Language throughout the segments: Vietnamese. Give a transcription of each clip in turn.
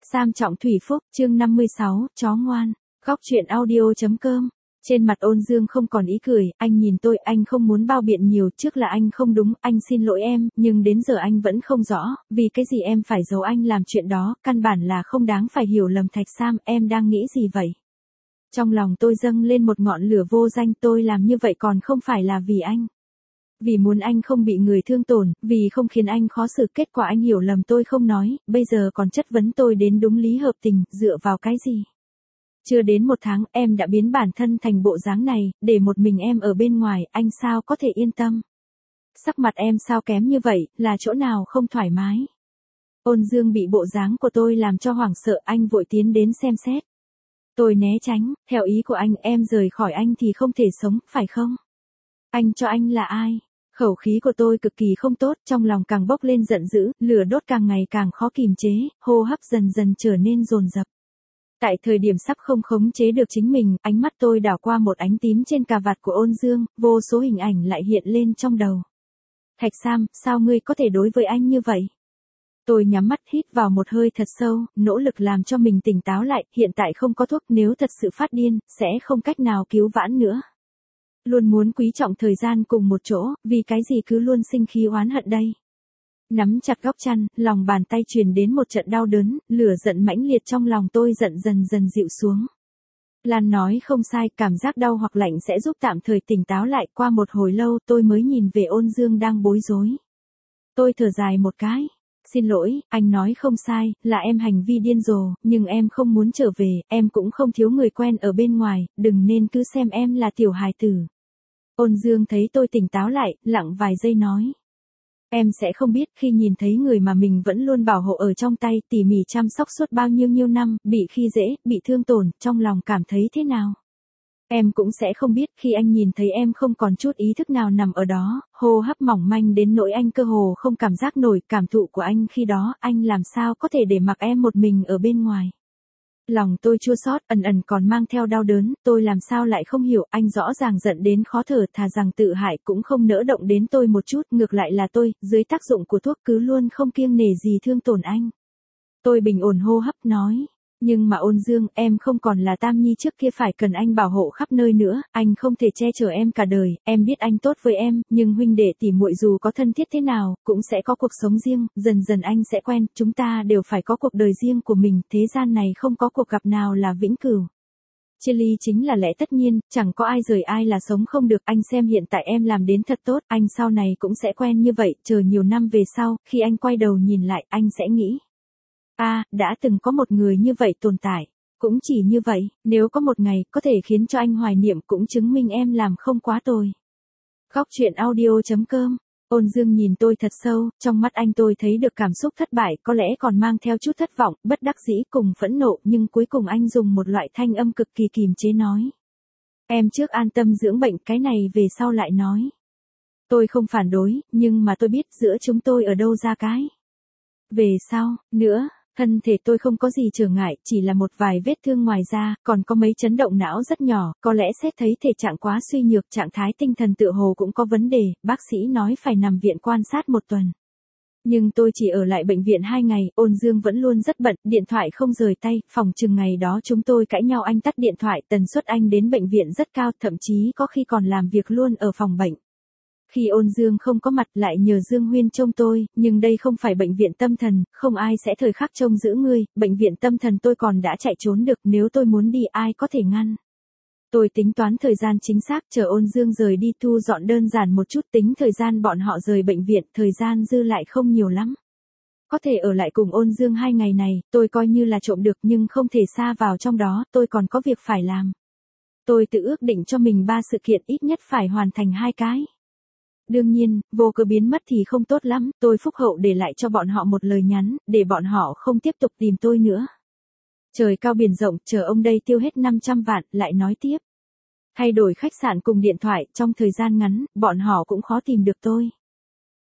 Sam Trọng Thủy Phúc, chương 56, chó ngoan. Góc truyện audio.com. Trên mặt Ôn Dương không còn ý cười, anh nhìn tôi, anh không muốn bao biện nhiều, trước là anh không đúng, anh xin lỗi em, nhưng đến giờ anh vẫn không rõ, vì cái gì em phải giấu anh làm chuyện đó, căn bản là không đáng phải hiểu lầm. Thạch Sam, em đang nghĩ gì vậy? Trong lòng tôi dâng lên một ngọn lửa vô danh, tôi làm như vậy còn không phải là vì anh. Vì muốn anh không bị người thương tổn, vì không khiến anh khó xử, kết quả anh hiểu lầm tôi không nói, bây giờ còn chất vấn tôi đến đúng lý hợp tình, dựa vào cái gì? Chưa đến một tháng, em đã biến bản thân thành bộ dáng này, để một mình em ở bên ngoài, anh sao có thể yên tâm? Sắc mặt em sao kém như vậy, là chỗ nào không thoải mái? Ôn Dương bị bộ dáng của tôi làm cho hoảng sợ, anh vội tiến đến xem xét. Tôi né tránh, theo ý của anh, em rời khỏi anh thì không thể sống, phải không? Anh cho anh là ai? Khẩu khí của tôi cực kỳ không tốt, trong lòng càng bốc lên giận dữ, lửa đốt càng ngày càng khó kìm chế, hô hấp dần dần trở nên dồn dập. Tại thời điểm sắp không khống chế được chính mình, ánh mắt tôi đảo qua một ánh tím trên cà vạt của Ôn Dương, vô số hình ảnh lại hiện lên trong đầu. Thạch Sam, sao ngươi có thể đối với anh như vậy? Tôi nhắm mắt hít vào một hơi thật sâu, nỗ lực làm cho mình tỉnh táo lại, hiện tại không có thuốc, nếu thật sự phát điên, sẽ không cách nào cứu vãn nữa. Luôn muốn quý trọng thời gian cùng một chỗ, vì cái gì cứ luôn sinh khí oán hận đây. Nắm chặt góc chăn, lòng bàn tay truyền đến một trận đau đớn, lửa giận mãnh liệt trong lòng tôi dần dần dịu xuống. Lan nói không sai, cảm giác đau hoặc lạnh sẽ giúp tạm thời tỉnh táo lại. Qua một hồi lâu tôi mới nhìn về Ôn Dương đang bối rối. Tôi thở dài một cái. Xin lỗi, anh nói không sai, là em hành vi điên rồ, nhưng em không muốn trở về, em cũng không thiếu người quen ở bên ngoài, đừng nên cứ xem em là tiểu hài tử. Ôn Dương thấy tôi tỉnh táo lại, lặng vài giây nói. Em sẽ không biết khi nhìn thấy người mà mình vẫn luôn bảo hộ ở trong tay, tỉ mỉ chăm sóc suốt bao nhiêu năm, bị khi dễ, bị thương tổn, trong lòng cảm thấy thế nào. Em cũng sẽ không biết khi anh nhìn thấy em không còn chút ý thức nào nằm ở đó, hô hấp mỏng manh đến nỗi anh cơ hồ không cảm giác nổi cảm thụ của anh khi đó, anh làm sao có thể để mặc em một mình ở bên ngoài. Lòng tôi chua xót, ẩn còn mang theo đau đớn, tôi làm sao lại không hiểu, anh rõ ràng giận đến khó thở, thà rằng tự hại cũng không nỡ động đến tôi một chút, ngược lại là tôi, dưới tác dụng của thuốc cứ luôn không kiêng nể gì thương tổn anh. Tôi bình ổn hô hấp nói, nhưng mà Ôn Dương, em không còn là Tam Nhi trước kia phải cần anh bảo hộ khắp nơi nữa, anh không thể che chở em cả đời, em biết anh tốt với em, nhưng huynh đệ tỉ muội dù có thân thiết thế nào, cũng sẽ có cuộc sống riêng, dần dần anh sẽ quen, chúng ta đều phải có cuộc đời riêng của mình, thế gian này không có cuộc gặp nào là vĩnh cửu. Chia ly chính là lẽ tất nhiên, chẳng có ai rời ai là sống không được, anh xem hiện tại em làm đến thật tốt, anh sau này cũng sẽ quen như vậy, chờ nhiều năm về sau, khi anh quay đầu nhìn lại, anh sẽ nghĩ. Đã từng có một người như vậy tồn tại. Cũng chỉ như vậy, nếu có một ngày, có thể khiến cho anh hoài niệm cũng chứng minh em làm không quá tồi. Góc truyện audio.com. Ôn Dương nhìn tôi thật sâu, trong mắt anh tôi thấy được cảm xúc thất bại, có lẽ còn mang theo chút thất vọng, bất đắc dĩ cùng phẫn nộ, nhưng cuối cùng anh dùng một loại thanh âm cực kỳ kìm chế nói. Em trước an tâm dưỡng bệnh, cái này về sau lại nói. Tôi không phản đối, nhưng mà tôi biết giữa chúng tôi ở đâu ra cái. Về sau, nữa. Thân thể tôi không có gì trở ngại, chỉ là một vài vết thương ngoài da, còn có mấy chấn động não rất nhỏ, có lẽ xét thấy thể trạng quá suy nhược, trạng thái tinh thần tựa hồ cũng có vấn đề, bác sĩ nói phải nằm viện quan sát một tuần. Nhưng tôi chỉ ở lại bệnh viện 2 ngày, Ôn Dương vẫn luôn rất bận, điện thoại không rời tay, phòng chừng ngày đó chúng tôi cãi nhau anh tắt điện thoại, tần suất anh đến bệnh viện rất cao, thậm chí có khi còn làm việc luôn ở phòng bệnh. Khi Ôn Dương không có mặt lại nhờ Dương Huyên trông tôi, nhưng đây không phải bệnh viện tâm thần, không ai sẽ thời khắc trông giữ ngươi, bệnh viện tâm thần tôi còn đã chạy trốn được, nếu tôi muốn đi ai có thể ngăn. Tôi tính toán thời gian chính xác, chờ Ôn Dương rời đi, thu dọn đơn giản một chút, tính thời gian bọn họ rời bệnh viện, thời gian dư lại không nhiều lắm. Có thể ở lại cùng Ôn Dương 2 ngày này, tôi coi như là trộm được nhưng không thể xa vào trong đó, tôi còn có việc phải làm. Tôi tự ước định cho mình 3 sự kiện ít nhất phải hoàn thành 2 cái. Đương nhiên, vô cớ biến mất thì không tốt lắm, tôi phúc hậu để lại cho bọn họ một lời nhắn, để bọn họ không tiếp tục tìm tôi nữa. Trời cao biển rộng, chờ ông đây tiêu hết 500 vạn, lại nói tiếp. Thay đổi khách sạn cùng điện thoại, trong thời gian ngắn, bọn họ cũng khó tìm được tôi.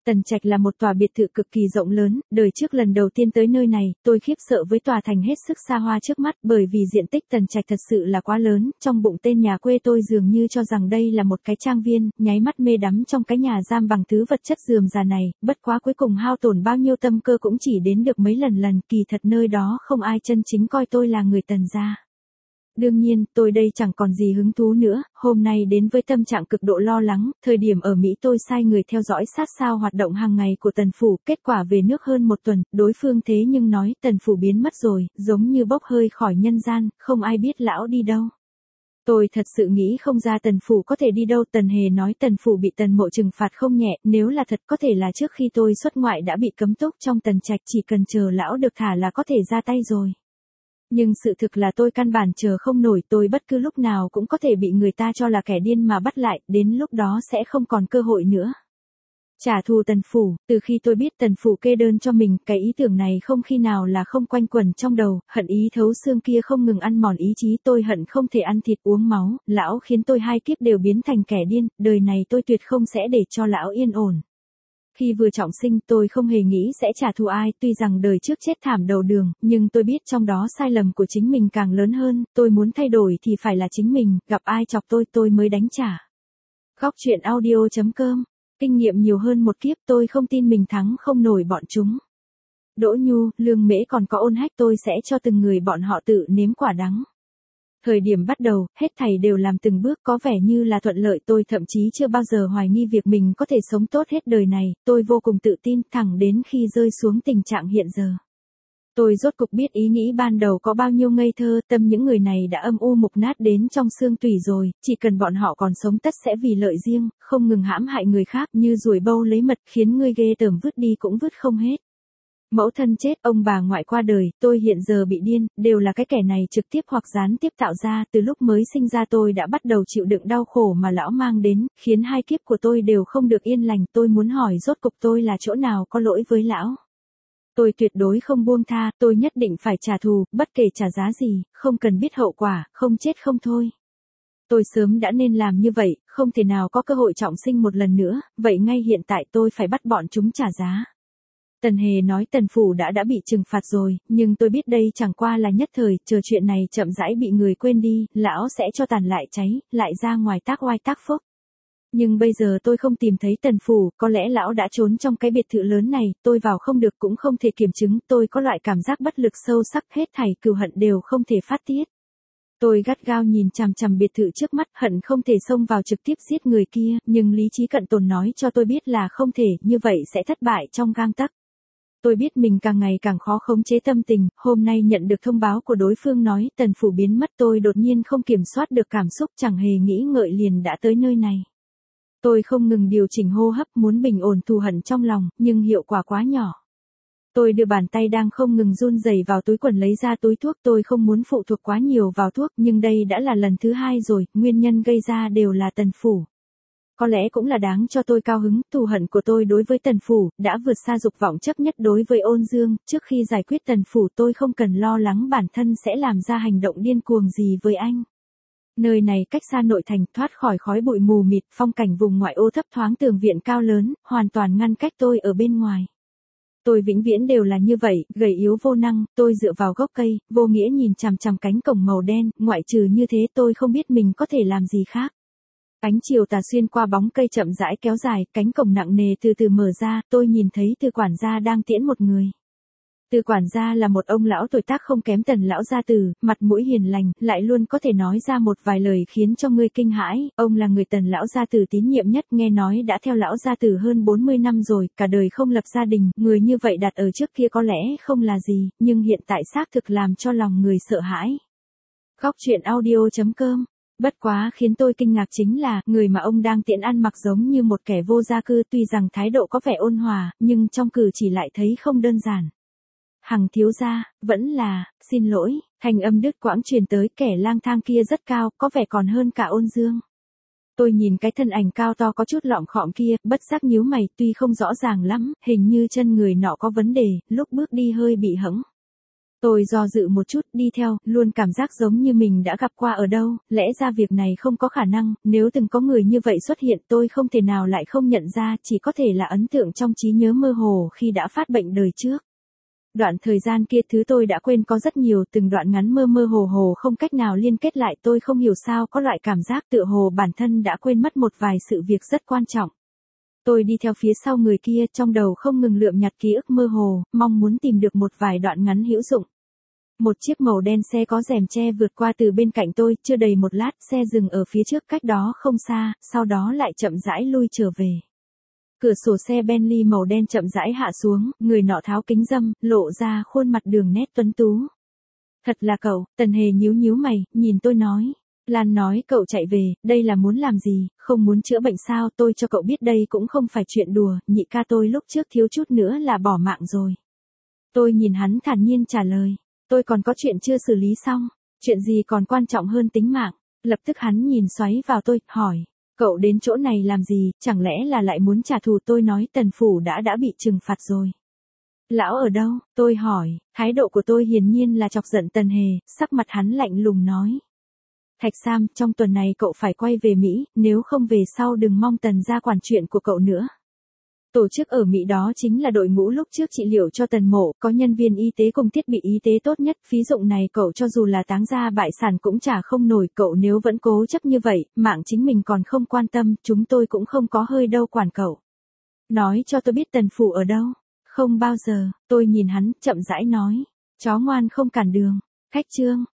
Tần Trạch là một tòa biệt thự cực kỳ rộng lớn, đời trước lần đầu tiên tới nơi này, tôi khiếp sợ với tòa thành hết sức xa hoa trước mắt bởi vì diện tích Tần Trạch thật sự là quá lớn, trong bụng tên nhà quê tôi dường như cho rằng đây là một cái trang viên, nháy mắt mê đắm trong cái nhà giam bằng thứ vật chất rườm rà này, bất quá cuối cùng hao tổn bao nhiêu tâm cơ cũng chỉ đến được mấy lần, kỳ thật nơi đó không ai chân chính coi tôi là người Tần gia. Đương nhiên, tôi đây chẳng còn gì hứng thú nữa, hôm nay đến với tâm trạng cực độ lo lắng, thời điểm ở Mỹ tôi sai người theo dõi sát sao hoạt động hàng ngày của Tần Phủ, kết quả về nước hơn một tuần, đối phương thế nhưng nói Tần Phủ biến mất rồi, giống như bốc hơi khỏi nhân gian, không ai biết lão đi đâu. Tôi thật sự nghĩ không ra Tần Phủ có thể đi đâu, Tần Hề nói Tần Phủ bị Tần Mộ trừng phạt không nhẹ, nếu là thật có thể là trước khi tôi xuất ngoại đã bị cấm túc trong Tần Trạch, chỉ cần chờ lão được thả là có thể ra tay rồi. Nhưng sự thực là tôi căn bản chờ không nổi, tôi bất cứ lúc nào cũng có thể bị người ta cho là kẻ điên mà bắt lại, đến lúc đó sẽ không còn cơ hội nữa. Trả thù Tần Phủ, từ khi tôi biết Tần Phủ kê đơn cho mình, cái ý tưởng này không khi nào là không quanh quẩn trong đầu, hận ý thấu xương kia không ngừng ăn mòn ý chí, tôi hận không thể ăn thịt uống máu, lão khiến tôi hai kiếp đều biến thành kẻ điên, đời này tôi tuyệt không sẽ để cho lão yên ổn. Khi vừa trọng sinh tôi không hề nghĩ sẽ trả thù ai, tuy rằng đời trước chết thảm đầu đường, nhưng tôi biết trong đó sai lầm của chính mình càng lớn hơn, tôi muốn thay đổi thì phải là chính mình, gặp ai chọc tôi mới đánh trả. Góc truyện audio.com, kinh nghiệm nhiều hơn một kiếp, tôi không tin mình thắng không nổi bọn chúng. Đỗ Nhu, Lương Mễ còn có Ôn Hách, tôi sẽ cho từng người bọn họ tự nếm quả đắng. Thời điểm bắt đầu, hết thảy đều làm từng bước có vẻ như là thuận lợi, tôi thậm chí chưa bao giờ hoài nghi việc mình có thể sống tốt hết đời này, tôi vô cùng tự tin, thẳng đến khi rơi xuống tình trạng hiện giờ. Tôi rốt cục biết ý nghĩ ban đầu có bao nhiêu ngây thơ, tâm những người này đã âm u mục nát đến trong xương tủy rồi, chỉ cần bọn họ còn sống tất sẽ vì lợi riêng, không ngừng hãm hại người khác như ruồi bâu lấy mật, khiến người ghê tởm vứt đi cũng vứt không hết. Mẫu thân chết, ông bà ngoại qua đời, tôi hiện giờ bị điên, đều là cái kẻ này trực tiếp hoặc gián tiếp tạo ra, từ lúc mới sinh ra tôi đã bắt đầu chịu đựng đau khổ mà lão mang đến, khiến hai kiếp của tôi đều không được yên lành, tôi muốn hỏi rốt cục tôi là chỗ nào có lỗi với lão. Tôi tuyệt đối không buông tha, tôi nhất định phải trả thù, bất kể trả giá gì, không cần biết hậu quả, không chết không thôi. Tôi sớm đã nên làm như vậy, không thể nào có cơ hội trọng sinh một lần nữa, vậy ngay hiện tại tôi phải bắt bọn chúng trả giá. Tần Hề nói Tần Phủ đã bị trừng phạt rồi, nhưng tôi biết đây chẳng qua là nhất thời, chờ chuyện này chậm rãi bị người quên đi, lão sẽ cho tàn lại cháy, lại ra ngoài tác oai tác phúc. Nhưng bây giờ tôi không tìm thấy Tần Phủ, có lẽ lão đã trốn trong cái biệt thự lớn này, tôi vào không được cũng không thể kiểm chứng, tôi có loại cảm giác bất lực sâu sắc, hết thảy cừu hận đều không thể phát tiết. Tôi gắt gao nhìn chằm chằm biệt thự trước mắt, hận không thể xông vào trực tiếp giết người kia, nhưng lý trí cận tồn nói cho tôi biết là không thể, như vậy sẽ thất bại trong gang tấc. Tôi biết mình càng ngày càng khó khống chế tâm tình, hôm nay nhận được thông báo của đối phương nói Tần Phủ biến mất, tôi đột nhiên không kiểm soát được cảm xúc, chẳng hề nghĩ ngợi liền đã tới nơi này. Tôi không ngừng điều chỉnh hô hấp muốn bình ổn thù hận trong lòng, nhưng hiệu quả quá nhỏ. Tôi đưa bàn tay đang không ngừng run rẩy vào túi quần lấy ra túi thuốc, tôi không muốn phụ thuộc quá nhiều vào thuốc, nhưng đây đã là lần thứ hai rồi, nguyên nhân gây ra đều là Tần Phủ. Có lẽ cũng là đáng cho tôi cao hứng, thù hận của tôi đối với Tần Phủ đã vượt xa dục vọng chấp nhất đối với Ôn Dương, trước khi giải quyết Tần Phủ tôi không cần lo lắng bản thân sẽ làm ra hành động điên cuồng gì với anh. Nơi này cách xa nội thành, thoát khỏi khói bụi mù mịt, phong cảnh vùng ngoại ô thấp thoáng, tường viện cao lớn, hoàn toàn ngăn cách tôi ở bên ngoài. Tôi vĩnh viễn đều là như vậy, gầy yếu vô năng, tôi dựa vào gốc cây, vô nghĩa nhìn chằm chằm cánh cổng màu đen, ngoại trừ như thế tôi không biết mình có thể làm gì khác. Ánh chiều tà xuyên qua bóng cây chậm rãi kéo dài, cánh cổng nặng nề từ từ mở ra, tôi nhìn thấy Từ quản gia đang tiễn một người. Từ quản gia là một ông lão tuổi tác không kém Tần lão gia tử, mặt mũi hiền lành, lại luôn có thể nói ra một vài lời khiến cho người kinh hãi, ông là người Tần lão gia tử tín nhiệm nhất, nghe nói đã theo lão gia tử hơn 40 năm rồi, cả đời không lập gia đình, người như vậy đặt ở trước kia có lẽ không là gì, nhưng hiện tại xác thực làm cho lòng người sợ hãi. Góc truyện audio.com. Bất quá khiến tôi kinh ngạc chính là, người mà ông đang tiễn ăn mặc giống như một kẻ vô gia cư, tuy rằng thái độ có vẻ ôn hòa, nhưng trong cử chỉ lại thấy không đơn giản. Hằng thiếu gia, vẫn là, xin lỗi, thanh âm đứt quãng truyền tới, kẻ lang thang kia rất cao, có vẻ còn hơn cả Ôn Dương. Tôi nhìn cái thân ảnh cao to có chút lọm khọm kia, bất giác nhíu mày, tuy không rõ ràng lắm, hình như chân người nọ có vấn đề, lúc bước đi hơi bị hẫng. Tôi do dự một chút, đi theo, luôn cảm giác giống như mình đã gặp qua ở đâu, lẽ ra việc này không có khả năng, nếu từng có người như vậy xuất hiện tôi không thể nào lại không nhận ra, chỉ có thể là ấn tượng trong trí nhớ mơ hồ khi đã phát bệnh đời trước. Đoạn thời gian kia thứ tôi đã quên có rất nhiều, từng đoạn ngắn mơ mơ hồ hồ không cách nào liên kết lại, tôi không hiểu sao có loại cảm giác tựa hồ bản thân đã quên mất một vài sự việc rất quan trọng. Tôi đi theo phía sau người kia, trong đầu không ngừng lượm nhặt ký ức mơ hồ, mong muốn tìm được một vài đoạn ngắn hữu dụng. Một chiếc màu đen xe có rèm che vượt qua từ bên cạnh tôi, chưa đầy một lát, xe dừng ở phía trước cách đó không xa, sau đó lại chậm rãi lui trở về. Cửa sổ xe Bentley màu đen chậm rãi hạ xuống, người nọ tháo kính râm, lộ ra khuôn mặt đường nét tuấn tú. Thật là cậu, Tần Hề nhíu nhíu mày, nhìn tôi nói. Lan nói cậu chạy về, đây là muốn làm gì, không muốn chữa bệnh sao, tôi cho cậu biết đây cũng không phải chuyện đùa, nhị ca tôi lúc trước thiếu chút nữa là bỏ mạng rồi. Tôi nhìn hắn thản nhiên trả lời, tôi còn có chuyện chưa xử lý xong, chuyện gì còn quan trọng hơn tính mạng. Lập tức hắn nhìn xoáy vào tôi, hỏi, cậu đến chỗ này làm gì, chẳng lẽ là lại muốn trả thù. Tôi nói Tần phủ đã bị trừng phạt rồi. Lão ở đâu, tôi hỏi, thái độ của tôi hiển nhiên là chọc giận Tần Hề, sắc mặt hắn lạnh lùng nói. Thạch Sam, trong tuần này cậu phải quay về Mỹ, nếu không về sau đừng mong Tần gia quản chuyện của cậu nữa. Tổ chức ở Mỹ đó chính là đội ngũ lúc trước trị liệu cho Tần mộ, có nhân viên y tế cùng thiết bị y tế tốt nhất, phí dụng này cậu cho dù là táng gia bại sản cũng trả không nổi, cậu nếu vẫn cố chấp như vậy, mạng chính mình còn không quan tâm, chúng tôi cũng không có hơi đâu quản cậu. Nói cho tôi biết Tần phủ ở đâu. Không bao giờ, tôi nhìn hắn, chậm rãi nói. Chó ngoan không cản đường. Khách Trương,